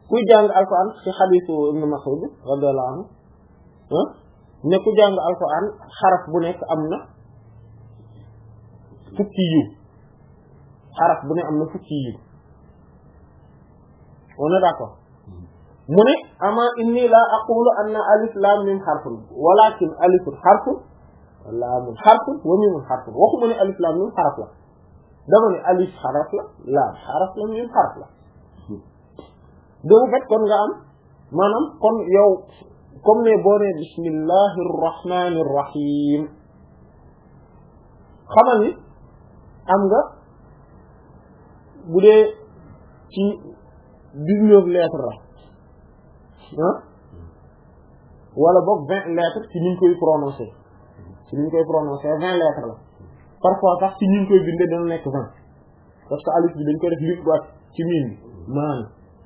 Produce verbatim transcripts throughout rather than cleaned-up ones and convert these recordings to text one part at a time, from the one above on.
kuy jàng alquran ci xadiisu Ibn Mas'ud radiyallahu anhu ne ku jàng alquran xaraf bu nekk am na fukki yiw xaraf bu ne am na fukki yiw on est d'accord mu ne ama inni la aqulu anna alif lam mim xarfun walakin alifun xarfun laamun xarfun wa mimun xarfun waxuma ne alif lam mim xaraf la dama ne alif xaraf la laam xaraf la mim xaraf la doomu fet kon nga am maanaam kon yow comme ne boo ne bismillahi rrahmani rrahim xamal ni am nga bu dee ci dix-neuf lettres la ah wala boog vingt lettres ci niñ koy prononcer ci niñ koy prononcer vingt lettres la parfois sax ci niñ koy bindee dana nekk vingt parce que alif bi dañ koy def li boîte ci miin bi maan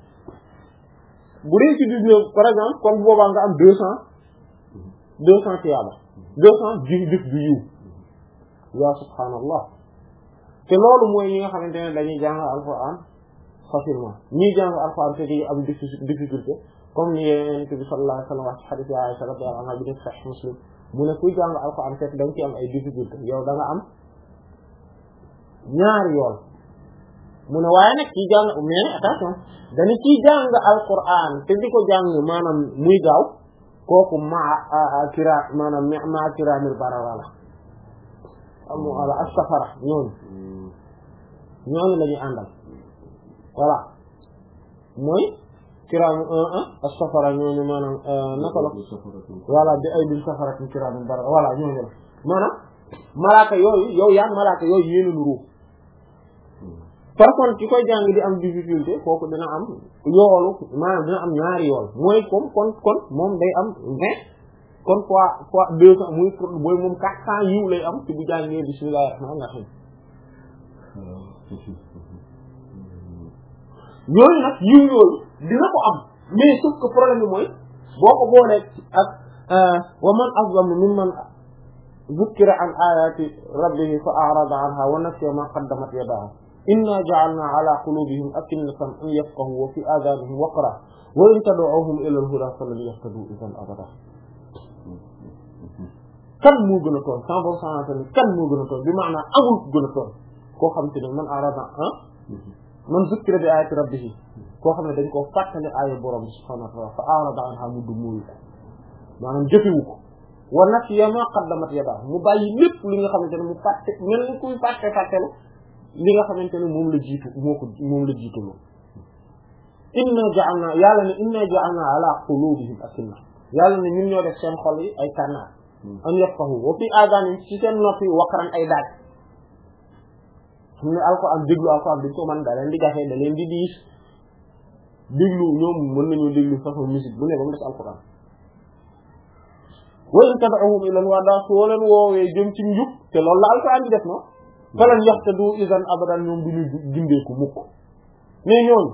bu dee ci dix-neuf par exemple kon boobaa nga am deux cents deux cents tiyaaba deux cents jëf jëf du yiw yaa subhaanallah te loolu mooy ñi nga xamante ne dañuy jàng alquran facilement ñiy jàng alquran te di am difficulté comme ni Yonent bi sallallahu alayhi wa sallam wax ci hadith ya Aisha radiyallahu anha bi def Sahih Muslim mu ne kuy jàng alquran fekk da nga ci am ay difficulté yow da nga am ñaari yoon mu ne waaye nag ciy jàng mais attention dañu ciy jàng alquran te di ko jàng maanaam muy gaaw kooku maa kira maanaam maa kiramil barara la am ala as-safara ñooñu ñooñu la ñuy àndal voilà mooy kiram un un as-safara ñooñu maanaam naka la voilà bi ay bil safaratin kiramil barara voilà ñooñu la maanaam malaaka yooyu yow yaa malaaka yooyu yéena nu ruux par contre ki koy jàng di am difficulté kooku dina am yoolu maanaam dina am ñaari yool mooy comme kon kon moom day am vingt kon fois fois deux cents muy mooy moom quatre cents yiw lay am ci bu jàngee bismillahir rahmanir rahim yooyu nag yiw yooyu dina ko am mais sauf que problème bi mooy boo ko boolee ak wa man azlamu mimman zukkira an ayati rabbihi fa a'rada anha wa nasiya ma qaddamat yadahu inna ja'alna ala qulubihim akinnatan an yafqahu wa fi adhanihim waqra wa in tad'uhum ila al-huda falan yahtadu idhan abada kan moo gën a toon cent pour cent kan moo gën a toon bi maanaam amul ku gën a toon koo xam te ne man arada ah man zukkira bi ayati rabbihi koo xam ne dañ koo fàttali aaya borom bi subhanahu wa ta'ala fa arada anha mu du mooyu ko maanaam jëfewu ko wa nasiya ma qaddamat yadahu mu bàyyi lépp li nga xamante ne mu fàtte mel ni kuy fàtte fàttelu li nga xamante ne moom la jiitu moo ko moom la jiituloo inna ja'alna yàlla ne inna ja'alna ala qulubihim akinna yàlla ne ñun ñoo def seen xol yi ay kànnaar an yafqahu wa fi aadanin ci seen noppi waqran ay daaj xam ne alquran déglu alquran dañ ko mën da leen di jafe da leen di diis déglu ñoom mën nañu déglu façon musique bu ne ba mu des alquran wa in tad'uhum ila al-huda soo leen woowee jëm ci njub te loolu la alquran di def no falan yahtadu idan abadan ñoom du ñu gindeeku mukk mais ñooñu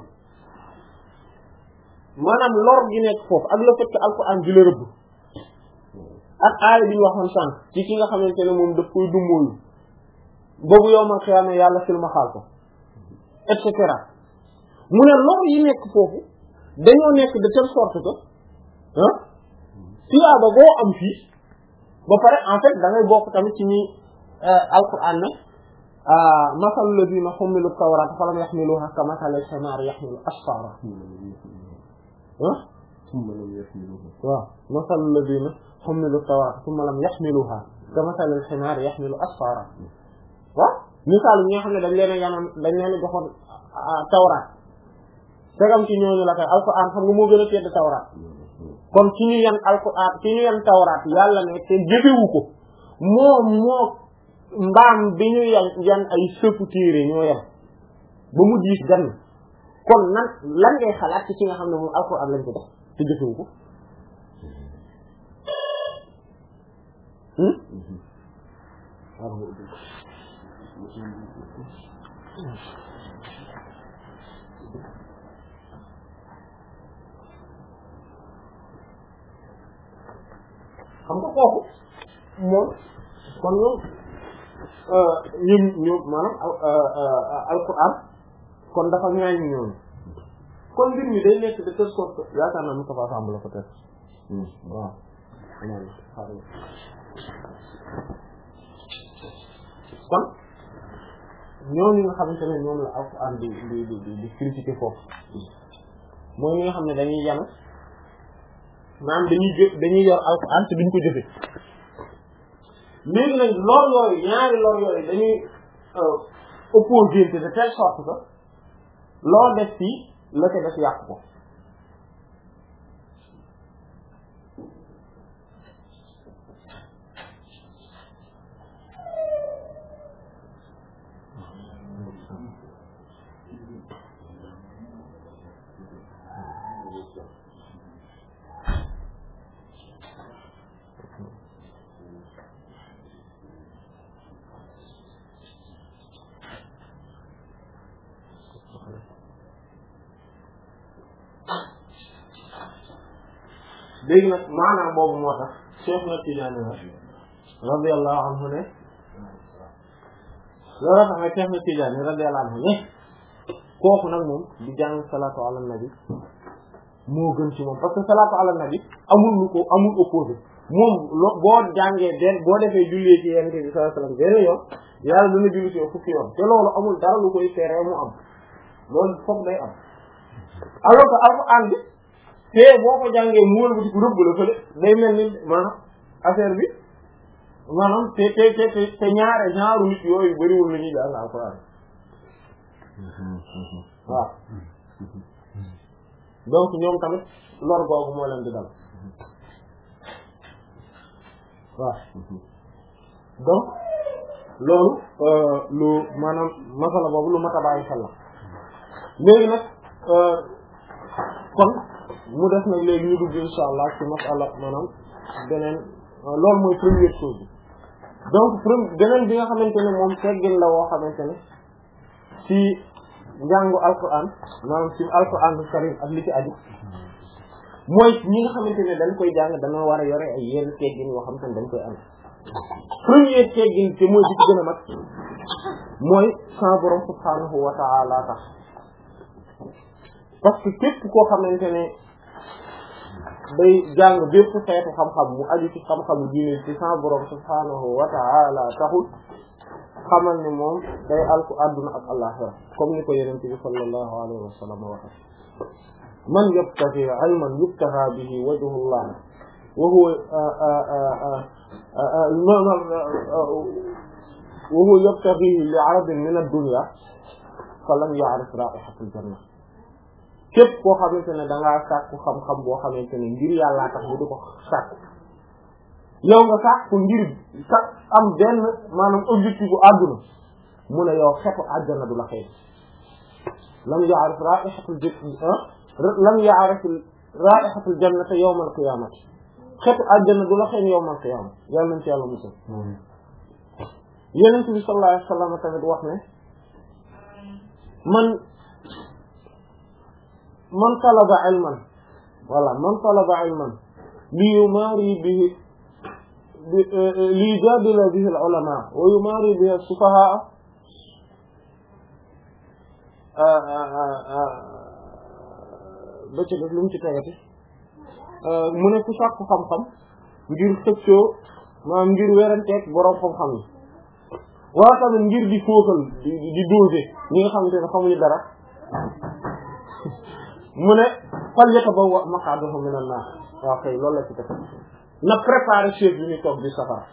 maanaam lor gi nekk foofu ak le fait que alquran di la rëbb ak aaya bi ñu waxoon sànq ci ki nga xamante ne moom daf koy dummóoyu boobu yow ma xiyaame yàlla silma xaal ko et cetera mu ne lor yi nekk foofu dañoo nekk de telle sorte que ah siyaaba boo am fii ba pare en fait da ngay bokk tamit ci ñi alquran ne masalu ladina humilu tawrata falam yahmiluha ka masali himar yahmilu asfara ah waaw masalu ladina humilu tawrata thumma lam yahmiluha ka masali himar yahmilu asfara waaw misaal ñi nga xam ne dañ leen a yanoon dañ leen a joxoon tawraat segam ci ñooñu la koy alquran xam nga moo gën a tedd tawraat kon ci ñu yan alquran ci ñu yan tawraat yàlla ne te jëfewu ko moom moo mbaam bi ñu yan yan ay sëfu téere ñoo yem ba mu diis gan kon nan lan ngay xalaat ci ci nga xam ne moom alquran lañ ko def te jëfewu ko xam nga kooku moom kon ñoom ñun ñu maanaam alquran kon dafa ñaañ ñoom kon mbir mi day nekk de telle sorte que yaakaar naa Moustapha Samb la peut-être waaw kon ñooñu nga xamante ne ñoom la Alxuraan di di di di critiquer foofu mooy ñi nga xam ne dañuy yanu maanaam dañuy jë dañuy yor Alxuraan te duñ ko jëfe léegi nag lor yooyu ñaari lor yooyu dañuy opposé de telle sorte que loo def fii la ko def yàq ko léegi nag maanaam boobu moo tax Cheikh na Tidiane radiyallahu anhu ne loolu tax nag Cheikh na Tidiane radiyallahu anhu ne kooku nag moom di jàng salaatu ala nabi moo gën ci moom parce que salaatu ala nabi amul lu ko amul opposé moom lo boo jàngee den boo defee jullee ci yonent bi sallallahu alayhi wasallam benn yoon yàlla dana julli ci yow fukki yoon te loolu amul dara lu koy tere mu am loolu foog day am alors que Alxuraan bi te boo ko jàngee mu wëlbati ko rëbb la fële day mel ni maanaam affaire bi maanaam te te te te ñaare ñaaru nit yooyu bariwul la ñuy jàng Alxuraan waaw donc ñoom tamit lor googu moo leen di dal waaw donc loolu lu maanaam masala boobu lu mat a bàyyi xel la léegi nag kon mu def nag léegi ñu dugg insha allah ci masala maanaam beneen loolu mooy première chose bi donc premier beneen bi nga xamante ne moom teggin la woo xamante ne ci njàngu alquran maanaam ci alquran karim ak li ci aju mooy ñi nga xamante ne dañ koy jàng dana war a yore ay yenn teggin yoo xamante ne dañ koy am premier teggin te mooy bi ci gën a mag mooy sa borom subhanahu wa ta'ala tax parce que képp koo xamante ne day jàng bépp xeetu xam-xam mu aju ci xam-xamu diine ci sa borom subhanahu wa ta'ala taxul xamal ni moom day alku àdduna ak àllaxira comme ni ko yonent bi sallallahu alayhi wa sallam waxe man yabtaghi ilman yubtagha bihi wajhullah wa huwa wa huwa yabtaghi li 'aradin min ad-dunya falam ya'rif ra'ihatal janna képp koo xamante ne da ngaa sàkku xam-xam boo xamante ne ngir yàllaa tax bu di ko sàkku yow nga sàkku ngir sax am benn maanaam objectif bu àdduna mu ne yow xetu àjjana du la xëy lam ya'rif ra'ihatul janna lam ya'rif ra'ihatul jannati yawmal qiyamati xetu àjjana du la xëy yawmal qiyamati yàlla nañ ci yàlla musal Yonent bi sallallahu alayhi wa sallam tamit wax ne man man talaba ilman wala man talaba ilman li yumari bihi li yujadila bihi al-ulama wa yumari bihi as-sufaha ba ci def lu mu ci tegati mu ne ku sàkku xam-xam ngir xëccoo maanaam ngir weranteeg boroom xam-xam yi wala tamit ngir di fóotal di di doser ñi nga xamante ne xamuñu dara mu ne fal yatabawwa maq'adahu min an-nar waaw kay loolu la ci def na préparer chaise bi ñu toog di safara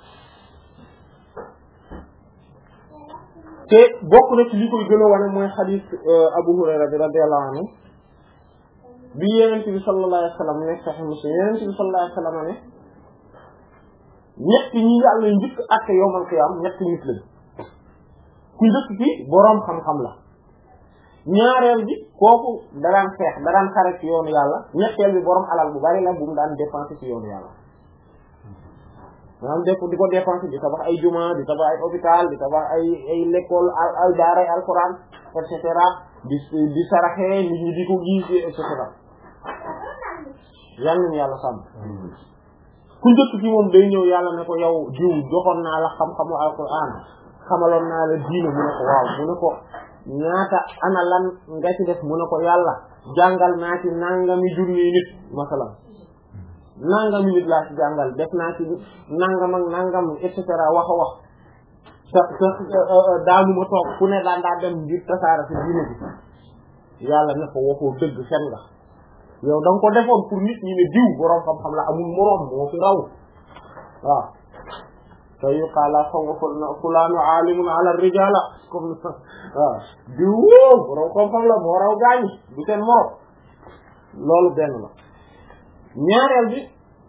te bokk na ci li koy gën a wane mooy xadiis Abu Hurayra bi radiyallahu anhu bi Yonent bi sallallahu alayhi wa sallam ne Sahih Muslim Yonent bi sallallahu alayhi wa sallam ne ñett ñi yàlla njëkk ak yawmal qiyaam ñett nit lañ ku njëkk ci boroom xam-xam la ñaareel bi kooku daraan xeex daraan xare ci yoonu yàlla ñetteel bi boroom alal bu bari la bu mu daan dépenser ci yoonu yàlla maanaam def di ko dépenser di tabax ay juma di tabax ay hôpital di tabax ay ay l'école ay daaray alxuraan et cetera di di saraxee nit ñi di ko gis et cetera yàlla nañu yàlla sàmm ku njëkk ci moom day ñëw yàlla ne ko yow diw joxoon naa la xam-xamu alxuraan xamaloon naa la diine mu ne ko waaw mu ne ko ñaata ana lan nga ci def mu ne ko yàlla jàngal naa ci nangami junni nit masalan nangami nit laa ci jàngal def naa ci nangam ak nangam et cetera wax a wax sa sa daanu ma toog fu ne daan daa dem ngir tasaara ci diine bi yàlla ne ko waxoo dëgg fen nga yow da nga ko defoon pour nit ñi ne diw boroom xam-xam la amul moroom moo fi raw waaw te yu xaala fawa fulaanu alimun ala rijala comme waaw diw wóo boroom xam-xam la moo raw gaañi du seen moroom loolu benn la ñaareel bi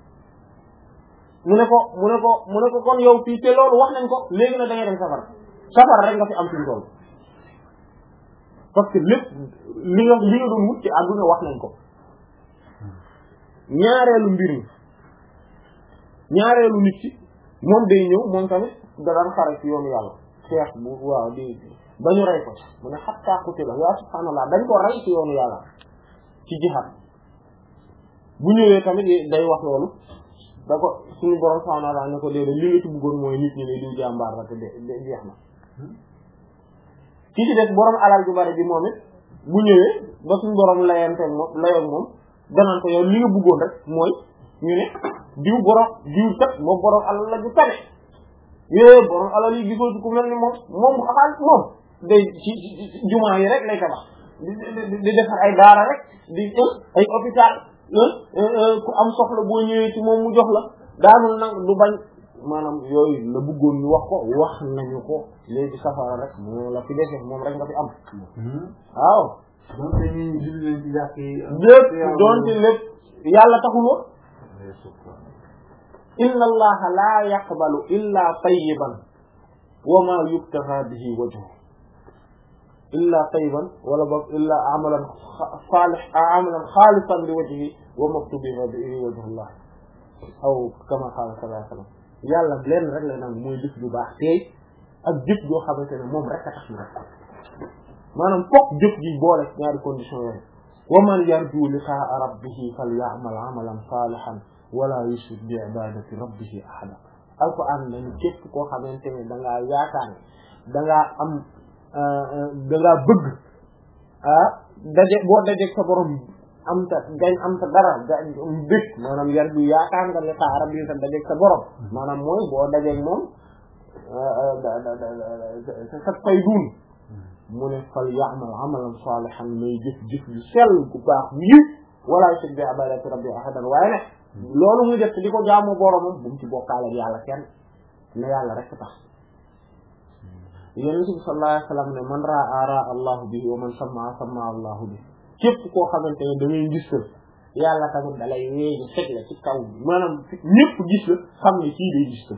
mu ne ko mu ne ko mu ne ko kon yow fii te loolu wax nañ ko léegi na da ngay dem safara safara rek nga fi am suñu tool parce que lépp li nga li nga doon wut ci àdduna wax nañ ko ñaareelu mbir mi ñaareelu nit ci moom day ñëw moom tamit da daan xare ci yoonu yàlla xeex bu waaw di ba ñu rey ko mu ne hatta qutila yaa subhaanallah dañ ko rey ci yoonu yàlla ci jihad bu ñëwee tamit day wax loolu da ko suñu borom subhaanahu wa ta'aala ne ko déedéet li nga ci bëggoon mooy nit ñi ne diw jàmbaar la te de jeex na ki ci des borom alal ju bari bi moom it bu ñëwee ba suñu borom layanteeg moom layoog moom danaan ko yow li nga bëggoon rek mooy ñu ne diw borom diw kat moom borom alal la ju tane yee borom alal yi gisoo ci ku mel ni moom moom xaalis moom day ci jumaa yi rek lay tabax di di defar ay daara rek di ay hôpital ku am soxla boo ñëwee ci moom mu jox la daanul nag du bañ maanaam yooyu la bëggoon ñu wax ko wax nañu ko léegi safara rek moo la fi defee moom rek nga fi am waaw donte ñi julli leen ci jàkk yi lépp donte lépp yàlla taxul woon inna allaha la yaqbalu illa tayyiban wa ma yubtagha bihi wajhu illa tayyiban wala boog illa amalan salih amalan khalisan li wajhi wa maktubiha bihi wajhullah aw kama qala sallallahu alayhi wa sallam yàlla leen rek la naan mooy jëf ju baax tey ak jëf joo xamante ne moom rek a tax ñu rek maanaam fokk jëf ji boole ñaari condition yooyu wa man yarju liqa'a rabbihi falya'mal 'amalan salihan wala yushrik bi ibadati rabbihi ahada alquran lañu képp koo xamante ne da ngaa yaakaar ne da ngaa am da ngaa bëgg ah daje boo dajeeg sa borom am ta gañ am ta dara ga bëgg maanaam yarju yaakaar nga liqa'a rabbihi ta dajeeg sa borom maanaam mooy boo dajeeg moom sa fay duun mu ne fal ya'mal 'amalan salihan may jëf jëf yu sell bu baax yi wala yushrik bi ibadati rabbi ahadan waaye nag loolu muy def di ko jaamu boromam bu mu ci bokkaale ak yàlla kenn ne yàlla rek tax yonent bi sallallahu alayhi wasallam ne man ra'a ra'a allahu bihi wa man sam'a sam'a allahu bihi képp koo xamante ne da ngay gis yàlla tamit da lay wéegi fekk la ci kaw maanaam ñëpp gis la xam ne kii day gis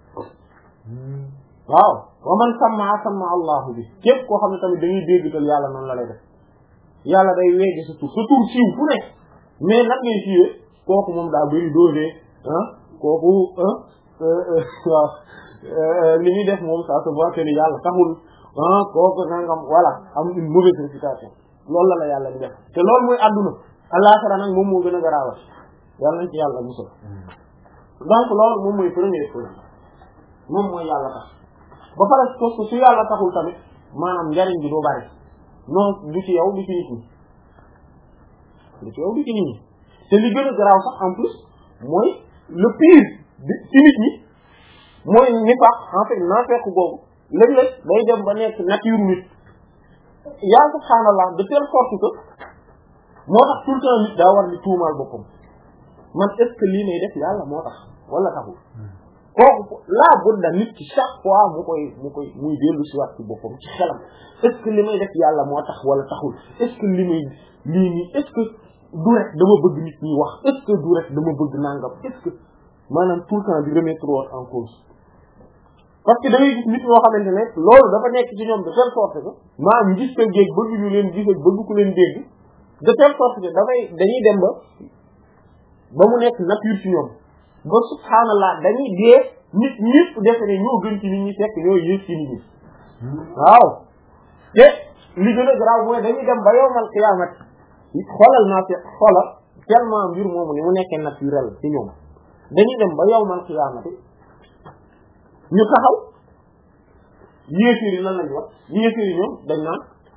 waaw wa man sam'a sam'a allahu bi képp koo xam ne tamit dañuy déggal yàlla noonu la lay def yàlla day wéegi sa tur sa tur siiw fu ne mais nag ngay siiwee kooku moom daa bëri doole ah kooku waaw li ñuy def moom ça se voit que ni yàlla taxul ah kooku nangam voilà am une mauvaise réputation loolu la la yàlla di def te loolu mooy àdduna àllaxira nag moom moo gën a garaawal yàlla nañ ci yàlla musal donc loolu moom mooy premier point moom mooy yàlla tax ba pare parce que su yàlla taxul tamit maanaam njariñ bi doo bari non du ci yow du ci nit ñi du ci yow du ci nit ñi te li gën a garaaw sax en plus mooy le pire bi ci nit ñi mooy nifaq en fait naafeq googu léeg-léeg day dem ba nekk nature nit yaa subhaanallah de telle sorte que moo tax tout le temps nit daa war di tuumaal boppam man est-ce que lii may def yàlla moo tax wala taxul kooku laa budda nit ci chaque fois mu koy mu koy muy dellu si waat ci boppam ci xelam est-ce que li may def yàlla moo tax wala taxul est-ce que li may lii nii est-ce que du rek dama bëgg nit ñi wax est-ce que du rek dama bëgg nangam est-ce que maanaam tout le temps di remettre en cause parce que da ngay gis nit ñoo xamante ne loolu dafa nekk ci ñoom de telle sorte que maanaam gis ko géeg bëgg ñu leen gis bëgg ku leen dégg de telle sorte que dafay dañuy dem ba ba mu nekk nature ci ñoom ba subhaanallah dañuy dee nit ñëpp defe ne ñoo gën ci nit ñi fekk ñoo yées ci nit ñi waaw te li gën a garaaw mooy dañuy dem ba yowmal qiyaamati xoolal naa fi xoolal tellement mbir moomu ni mu nekkee naturel ci ñoom dañuy dem ba yowmal qiyaamati ñu taxaw yéeféer yi lan lañu wax yéeféer yi ñoom dañ naan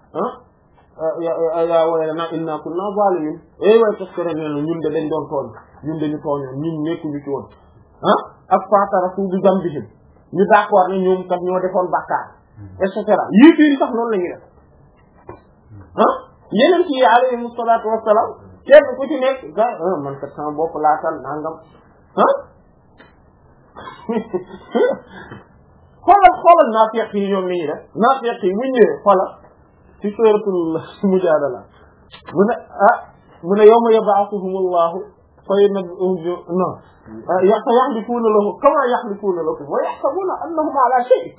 ah yaa yaa waylanaa innaa kunnaa zaalimiin eh waaye toskare nee na ñun de dañ doon tooñ ñun dañu tooñoon ñun nekkuñu ci woon ah ak faatarafu bi zambihim ñu d'accord ne ñoom kat ñoo defoon bàkkaar et cetera yii fii sax noonu la ñuy def ah yeneen ci alayhimu salaatu wassalaam kenn ku ci nekk ga man kat sama bopp laatal nangam ah xoolal xoolal naafiq yi ñoom ni ñuy def naafiq yi bu ñëwee xoolal ci suuratul mujaadala mu ne ah mu ne yawma yab'athuhumullahu fa yunabbi'uhum non fa yahlifuuna lahu kamaa yahlifuuna lakum wa yahsabuuna annahum alaa shay'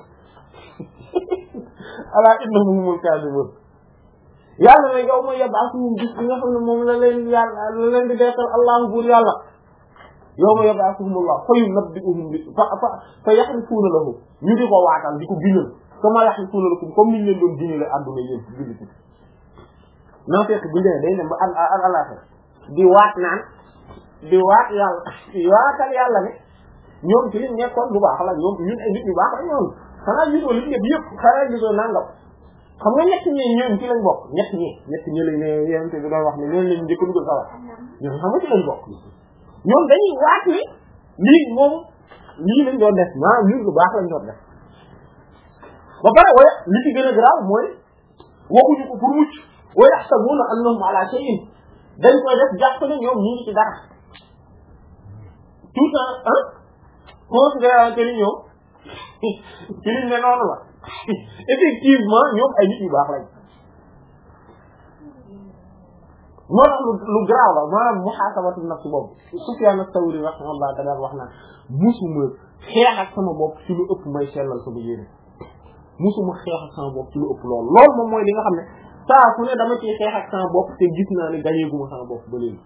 alaa innahum humul kaadibuun yàlla ne yawma yab'athuhum bis bi nga xam ne moom la leen yàlla la leen di dekkal allahu buur yàlla yawma yab'athuhumullahu fa yunabbi'uhum bi fa fa fa yahlifuuna lahu ñu di ko waatal di ko biñal kamaa yahlifuuna lakum comme niñ leen doon biñale àdduna yéen ci jullit naa fekk bu njëkk day dem ba al al alaxira di waat naan di waat yàlla di waatal yàlla ne ñoom ci liñ nekkoon bu baax la ñoom ñun ay nit ñu baax la ñoom xanaa gisoo li ñëpp yëpp xanaa gisoo nangam xam nga ñett ñi ñoom ci lañ bokk ñett ñi ñett ñi lañ ne yonent bi doon wax ne ñoom lañ njëkk dugal sawar ñoom xam nga ci lañ bokk ñoom dañuy waat ni lii moom lii lañ doon def maanaam lii lu baax lañ doon def ba pare wala li ci gën a grave mooy waxuñu ko pour mucc wa yahsabuna annahum ala shay'in dañ koy def jàpp ne ñoom ñu ngi ci dara tout en ah considérant que ni ñoom ci liñ ne noonu la effectivement ñoom ay nit yu baax lañ moo tax lu lu grave la maanaam muhasabatu nafs boobu Sufyan as-Sawri rahimahullah da daan wax naan musuma xeex ak sama bopp ci lu ëpp may sellal sama yéene musuma xeex ak sama bopp ci lu ëpp loolu loolu moom mooy li nga xam ne saa su ne dama ciy xeex ak sama bopp te gis naa ne gañeeguma sama bopp ba léegi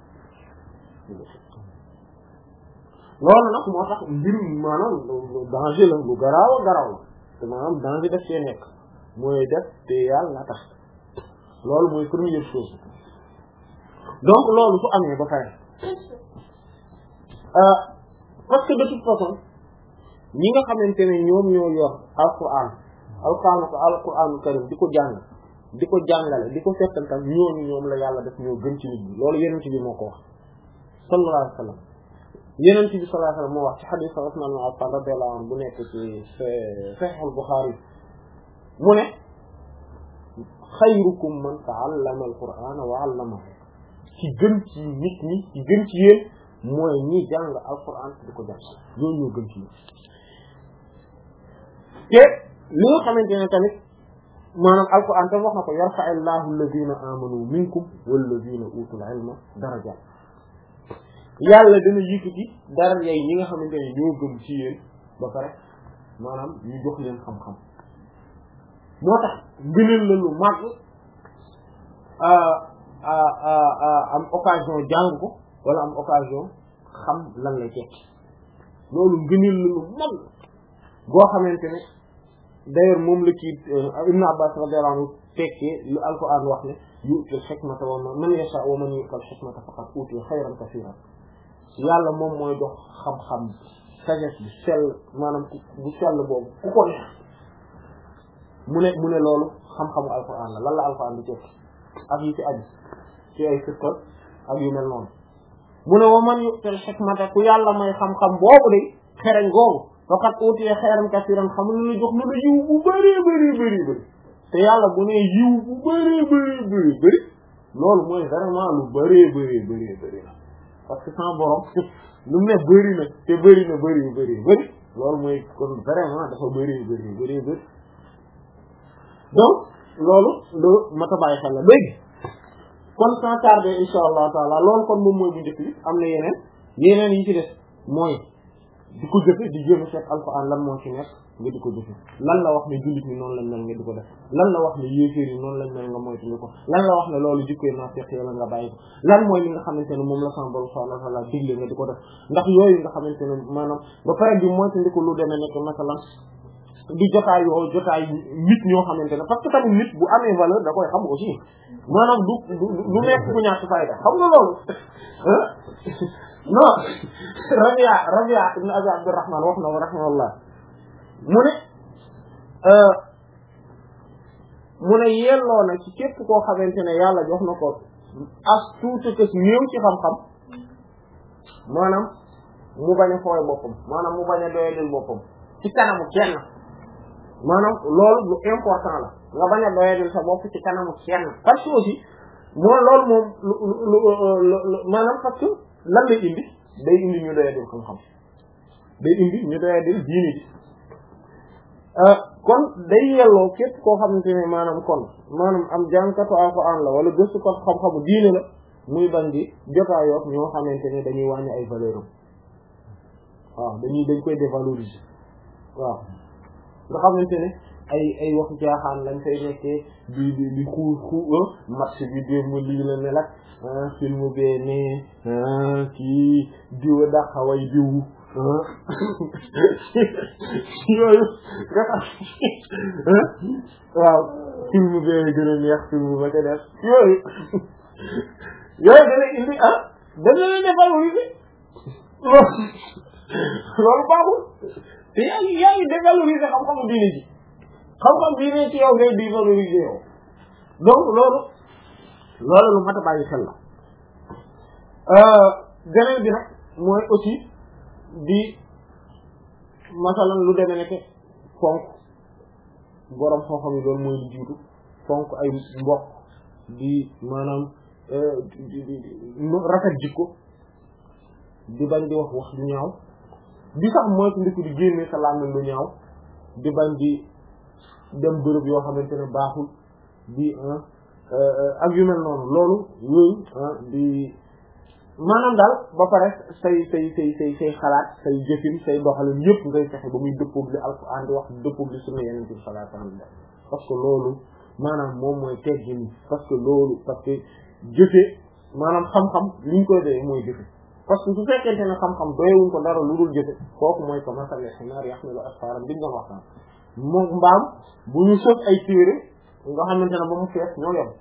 loolu nag moo tax mbir maanaam danger la lu garaaw a garaaw la te maanaam danger def see nekk mooy def te yàlla na tax loolu mooy première chose donc loolu su amee ba pare parce que de toute façon ñi nga xamante ne ñoom ñoo yor alquran alquran ko alquran karim di ko jàng di ko jàngale di ko settantal ñooñu ñoom la yàlla def ñoo gën ci nit ñi loolu yeneen ci bi moo ko wax sallallahu alayhi wa sallam yeneen ci bi sallallahu alayhi wa sallam moo wax ci hadith Usman ibn Affan radiyallahu anhu bu nekk ci Sahih al-Bukhari mu ne xayrukum man ta'allama al-Qur'ana wa 'allamahu ci gën ci nit ñi ci gën ci yéen mooy ñi jàng alquran di ko jàng ñooñu ñoo gën ci yéen te li nga xamante ne tamit maanaam alquran tam wax na ko yarfa'illahu alladhina amanu minkum walladhina utul ilma darajaat yàlla dana yëkkati dara yay ñi nga xamante ne ñoo gëm ci yéen ba pare maanaam ñu jox leen xam-xam moo tax gënal la lu màgg am occasion jàng ko wala am occasion xam lan lay tekki loolu gënal la lu màgg boo xamante ne d'ailleurs moom la ci Ibn Abbas radiyallahu anhu tekkee lu alquran wax ne yu'til hikmata wa man yasha wa man yu'tal hikmata faqad utiya khayran kathiran yàlla moom mooy jox xam-xam sagesse bu sell maanaam bu sell boobu ku ko neex mu ne mu ne loolu xam-xamu alquran la lan la alquran di tekki ak yi ci aju ci ay firkol ak yu mel noonu mu ne wa man yu'tal hikmata ku yàlla may xam-xam boobu de xereñ googu faqat utiya khayran kathiran xam lu la jox lu la yiw bu bëri bëri bëri bëri te yàlla bu ne yiw bu bëri bëri bëri bëri loolu mooy vraiment lu bëri bëri bëri bëri la parce que sans borom lu mu ne bëri na te bëri na bëri bëri bëri loolu mooy kon vraiment dafa bëri bëri bëri bëri donc loolu lu mata bàyyi xel la léegi kon sans tarder insha allah taala loolu kon moom mooy bu njëkk bi am na yeneen yeneen yi ci des mooy di ko jëfe di jéem a seet alxuraan lan moo ci nekk nga di ko jëfe lan la wax ne jullit ñi noonu lañ mel nga di ko def lan la wax ne yéeféer yi noonu lañ mel nga moytu ko lan la wax ne loolu jikkoy naafiq la nga bàyyi ko lan mooy li nga xamante ne moom la sama borom subhanahu wa ta'ala digle nga di ko def ndax yooyu nga xamante ne maanaam ba pare bi moytu ndi ko lu demee nekk masalan di jotaay yoo jotaay nit ñoo xamante ne parce que tamit nit bu amee valeur da koy xam aussi maanaam du du du nekk bu ñàkk fayda xam nga loolu non Rabia Rabia ibn Abi Abdurrahman wax na wa rahimahullah mu ne mu ne yelloo na ci képp koo xamante ne yàlla jox na ko as tuuti kës néew ci xam-xam maanaam mu bañ a fooy boppam maanaam mu bañ a doyadil boppam ci kanamu kenn maanaam loolu lu important la nga bañ a doyadil sa bopp ci kanamu kenn parce que aussi moo loolu moom lu lu maanaam parce que lan lay indi day indi ñu doyadil xam-xam day indi ñu doyadil diini ji kon day yelloo képp koo xamante ne maanaam kon maanaam am jàngkatu alxuraan la wala gëstu ko xam-xamu diine la muy bañ di jotaayoo ñoo xamante ne dañuy wàññi ay valeur am waaw dañuy dañ koy dévaloriser waaw nga xamante ne ay ay wax jaaxaan lañ fay nekkee di di di xuur xuur match bi démb lii la ne lak film bee ne kii diw a dàqaway diw yooyu nga xam waaw film bee gën a neex film ba ca def yooyu yooyu dana indi ah dana la dévaloriser loolu baaxul te yaa ngi yaa ngi dévaloriser xam-xamu diine ji xam-xam diine ci yow ngay dévaloriser yow donc loolu loolu lu mat a bàyyi xel la beneen bi nag mooy aussi di masalan lu demee nekk fonk borom xam-xam yi doon mooy lu jiitu fonk ay mbokk di maanaam di di rafet jikko di bañ di wax wax du ñaaw di sax mooy ci ndikk di génne sa làmmiñ lu ñaaw di bañ di dem bërëb yoo xamante ne baaxul di ak yu mel noonu loolu yooyu di maanaam daal ba pare say say say say say xalaat say jëfin say doxalin yëpp ngay fexe ba muy dëppoog li alxuraan di wax dëppoog li sunna Yonent bi sallallahu alayhi wasallam parce que loolu maanaam moom mooy teggin parce que loolu parce que jëfe maanaam xam-xam li ñu koy doyee mooy jëfe parce que su fekkente ne xam-xam doyewuñ ko dara lu dul jëfe kooku mooy ko masal ximaar yaxmilu asfaaran biñ doon waxtaan moom mbaam bu ñu sëf ay téere nga xamante ne ba mu fees ñoo yem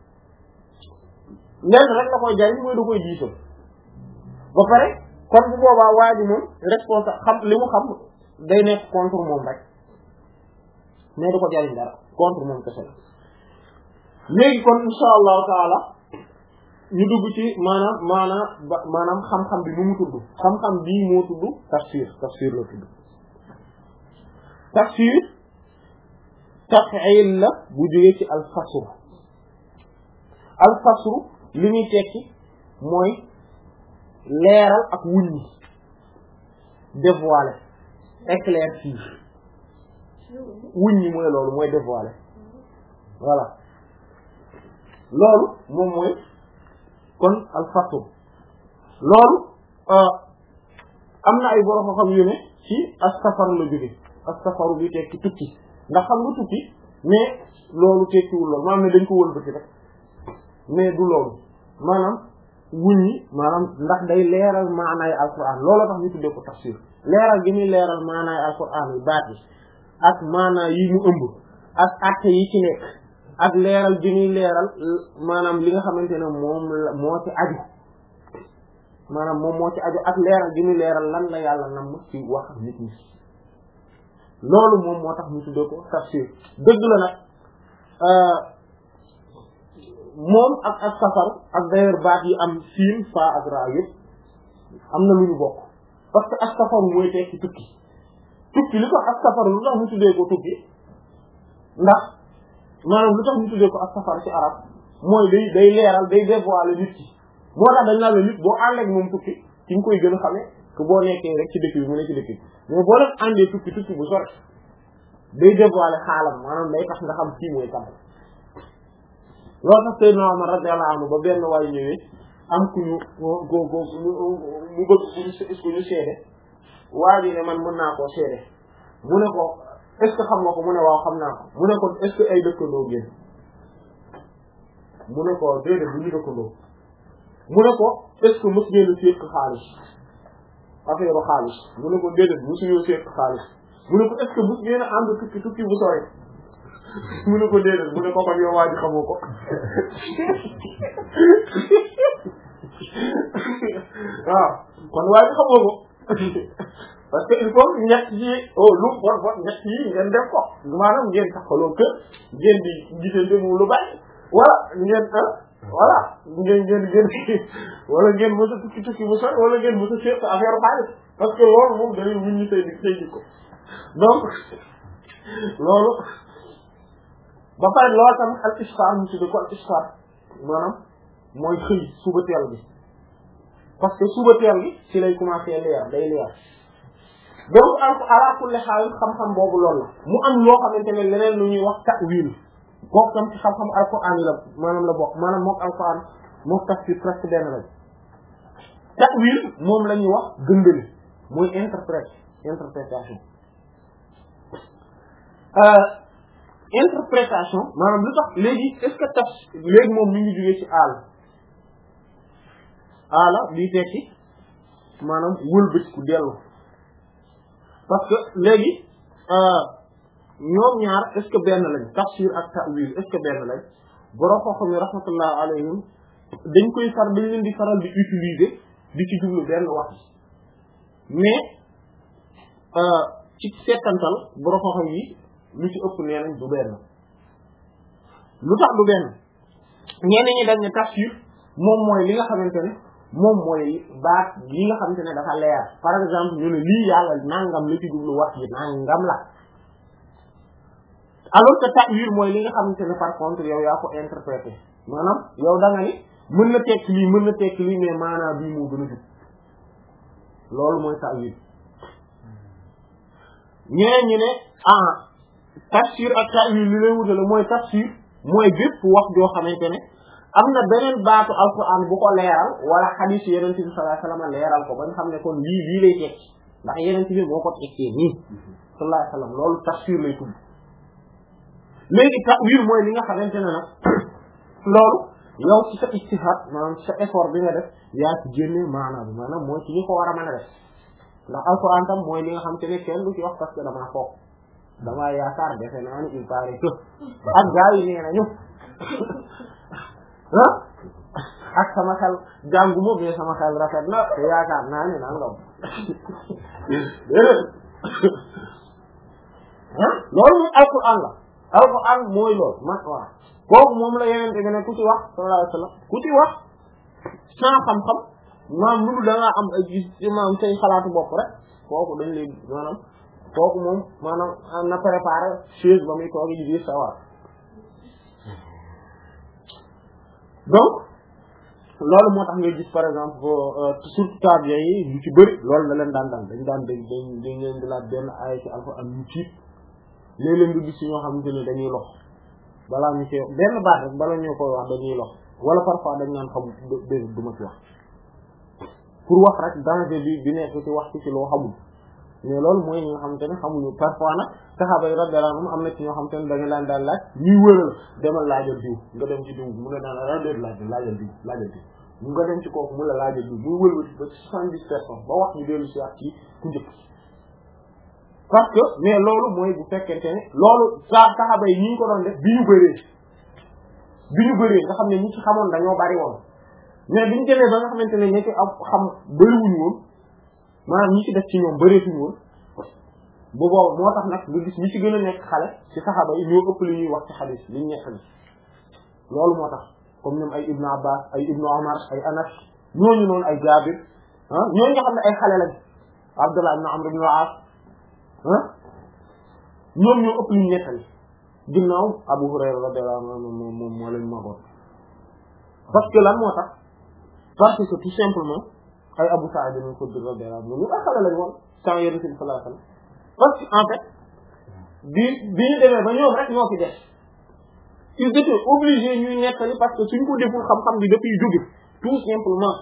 lenn rek la koy jariñ mooy da koy diisal ba pare kon bu boobaa waa ji moom responsable xam li mu xam day nekk contre moom rek mais du ko jariñ dara contre moom kese la léegi kon insha allahu taala ñu dugg ci maanaam maanaam ba maanaam xam-xam bi nu mu tudd xam-xam bii moo tudd tafsir tafsir la tudd tafsir taf'il la bu jógee ci al-fasl al-fasl li muy tekki mooy leeral ak wuññi dévoiler éclaircir wuññi mooy loolu mooy dévoiler voilà loolu moom mooy kon al-fasl loolu am na ay borom xam yu ne ci as-safar la jóge as-safaru bi tekki tukki ndax xam nga tukki mais loolu tekkiwul loolu maanaam ne dañ ko wëlbati rek mais du loolu maanaam wuññi maanaam ndax day leeral maanaay alquran loolu tax ñu tuddee ko tafsir leeral gi muy leeral maanaay alquran yi baat yi ak maanaay yi mu ëmb ak acte yi ci nekk ak leeral gi muy leeral maanaam li nga xamante ne moom la moo ci aju maanaam moom moo ci aju ak leeral gi muy leeral lan la yàlla namm ci wax nit ñi loolu moom moo tax ñu tuddee ko tafsir dëgg la nag moom ak ak safar ak d'ailleurs baat yi am siin fa ak ra yëpp am na lu ñu bokk parce que ak safar mooy tekki tukki tukki li tax ak safar lu tax ñu tuddee ko tukki ndax maanaam lu tax ñu tuddee ko ak safar ci arab mooy day day leeral day dévoiler nit ki moo tax dañ naa la nit boo ànd ak moom tukki ci nga koy gën a xamee que boo nekkee rek ci dëkk bi mu ne ci dëkk bi mais boo leen àndee tukki tukki bu sore day dévoiler xaalam maanaam day tax nga xam kii mooy kam loolu tax Seydina Omar radiyallahu anhu ba benn waay ñëwee am ku ñu go go mu bëgg ku ñu seede waa ji ne man mën naa koo seede mu ne ko est-ce que xam nga ko mu ne waaw xam naa ko mu ne ko est-ce que ay dëkkandoo ngeen mu ne ko déedéet bu ñu dëkkandoo mu ne ko est-ce que mës ngeen a séq xaalis affaire xaalis mu ne ko déedéet mësuñoo séq xaalis mu ne ko est-ce que mës ngeen a ànd tukki tukki bu sore mu ne ko déedéet mu ne ko kon yow waa ji xamoo ko waaw kon waa ji xamoo ko parce que il faut ñett yi oh lu bon bon ñett yi ngeen def ko maanaam ngeen taxaloo kër ngeen di gisante mu lu bari wala ngeen ah voilà ngeen ngeen ngeen wala ngeen mos a tukki tukki mu sori wala ngeen mos a seet affaire xaalis parce que loolu moom dañuy wuññi say di say di ko donc loolu ba pare loolu tam al isfaar mu tudde ko al isfaar maanaam mooy xëy suba teel bi parce que suba teel bi ci lay commencer leer day leer donc alko ala kulli xaal xam-xam boobu loolu la mu am loo xamante ne leneen lu ñuy wax ta'wil bokk tam ci xam-xam alquran yi la maanaam la bokk maanaam mook alquran mook tafsir presque benn lañ ta'wil moom la ñuy wax gëndali mooy interprète interprétation interprétation maanaam lu tax léegi est-ce que taf léegi moom mi ngi jógee ci aal aala bii tekki maanaam wëlbatiku dellu parce que léegi ñoom ñaar est-ce que benn lañ tafsir ak ta'wil est-ce que benn lañ borom xam-xam yi rahmatullah alayhim dañ koy far dañ leen di faral di utiliser di ci jublu benn wax mais ci seetantal borom xam-xam yi lu ci ëpp nee nañ du benn lu tax du benn ñenn ñi dañ ne tafsir moom mooy li nga xamante ne moom mooy baat yi nga xamante ne dafa leer par exemple ñu ne lii yàlla nangam li ci jublu wax ji nangam la alors que ta'wil mooy li nga xamante ne par contre yow yaa ko interprété maanaam yow da nga ni mën na tekk lii mën na tekk lii mais maanaam bii moo gën a jub loolu mooy ta'wil ñeneen ñi ne ah tafsir ak ta'wil li lay wutale mooy tafsir mooy bépp wax joo xamante ne am na beneen baatu alquran bu ko leeral wala hadith yeneen bi sallallahu alayhi wasallam leeral ko ba nga xam ne kon lii lii lay tekki ndax yeneen bi moo ko tekkee nii sallallahu alayhi wasallam loolu tafsir lay tudd léegi ta'wil mooy li nga xamante ne nag loolu yow ci sa ijtihad maanaam ci sa effort bi nga def yaa ci génne maanaam bi maanaam mooy ci ñi ko war a mën a def ndax alquran tam mooy li nga xamante ne kenn du ci wax parce que damaa foog damaa yaakaar defe naa ni il paraît que ak gaa yi nee nañu ah ak sama xel jàngu moom mais sama xel rafet na te yaakaar naa ne nangam ah loolu mooy alquran la alquran mooy loolu man waaw kooku moom la yeneen te ne ku ci wax sallallahu alayhi wasallam ku ci wax sans xam-xam maam lu da ngaa am ay gis maam say xalaatu bopp rek kooku dañ lay maanaam kooku moom maanaam am na préparé chaise ba muy toogi ji biir sawar donc loolu moo tax ngay gis par exemple surtout tabiya yi ñu ci bëri loolu la leen daan daan dañ daan dañ dañ dañ leen di laaj benn aaya ci alxuraan ñu tiit léeg-léeg nga gis ci ñoo xamante ne dañuy lox balaa ñu koy benn baat rek bala ñu koy wax dañuy lox wala parfois dañ naan xam dé du ma ci wax pour wax rek danger bi bi nekk ci wax ci ci loo xamul mais loolu mooy ñi nga xamante ne xamuñu parfois nag saxaaba yi radiyallahu anhum am na ci ñoo xamante ne dañu laan daan laaj ñuy wëral demal laajal diw nga dem ci diw mu nga daan rajo laajal laajal diw laajal diw mu nga dem ci kooku mu la laajal diw muy wëlbati ba soixante-dix personnes ba wax ñu dellu si ak ci ku njëkk parce que mais loolu mooy bu fekkente ne loolu sa saxaaba yi ñi ñu ko doon def bi ñu bëree bi ñu bëree nga xam ne ñi ci xamoon dañoo bari woon mais bi ñu demee ba nga xamante ne ñi ci am xam bëriwuñu woon maanaam ñi ci def ci ñoom bëreetuñu woon bu boobu moo tax nag nga gis ñi ci gën a nekk xale ci saxaaba yi ñoo ëpp li ñuy wax ci xadiis li ñu nekk ni loolu moo tax comme ñoom ay Ibnu Abbas ay Ibnu Umar ay Anas ñooñu noonu ay Jaabir ah ñooñu nga xam ne ay xale lañ Abdullah ibn Amr ibn al-As ah ñoom ñoo ëpp li ñu nekk ni ginnaaw Abu Hurayra radiyallahu anhu moom moom moo leen magoon parce que lan moo tax parce que tout simplement ay Abu Sa'id al-Khudri radiyallahu anhu ñu ay xale lañ woon sans Yonent bi sallallahu alayhi wasallam parce que en fait bi bi ñu demee ba ñoom rek ñoo fi def ils étaient obligés ñuy nettali parce que suñ ko deful xam-xam bi dafay jóge tout simplement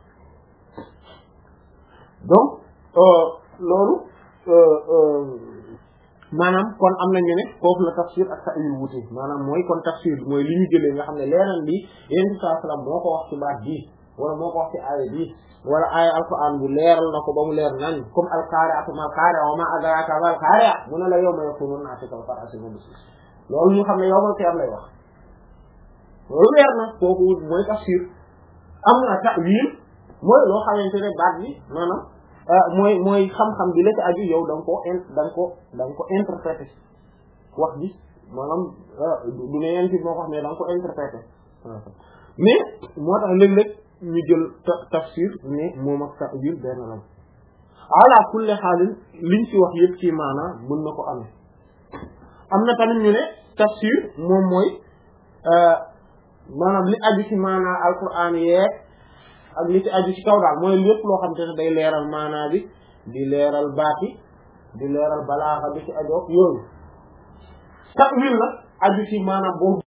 donc loolu maanaam kon am nañu ne foofu la tafsir ak ta'wil wuute maanaam mooy kon tafsir mooy li ñu jëlee nga xam ne leeral bi Yonent bi sallallahu alayhi wasallam moo ko wax ci baat bi wala moo ko wax ci aaya bi wala aaya alquran bu leeral na ko ba mu leer nañ comme al-qari'atu ma al-qari'a wa ma adraka ma al-qari'a mu ne la yawma yakunu an-nasu kal-farasi al-mabthus loolu ñu xam ne yow ma am lay wax loolu leer na kooku mooy tafsir am na ta'wil mooy loo xamante ne baat bi maanaam mooy mooy xam-xam bi la ci aju yow da nga ko in da nga ko da nga ko interpréter wax ji maanaam du ne yent bi moo ko wax ne da nga ko interpréter mais moo tax léeg-léeg ñu jël tafsir ne moom ak ta'wil benn lañ ala kulli xaalin liñ ci wax yëpp ci maanaa mën na ko amee am na tamit ñu ne tafsir moom mooy maanaam li aju ci maanaa alquran yeeg ak li ci aju ci kaw daal mooy lépp loo xam te ne day leeral maanaa bi di leeral baati di leeral balaaxa bi ci ajoog yooyu ta'wil la aju ci maanaam boobu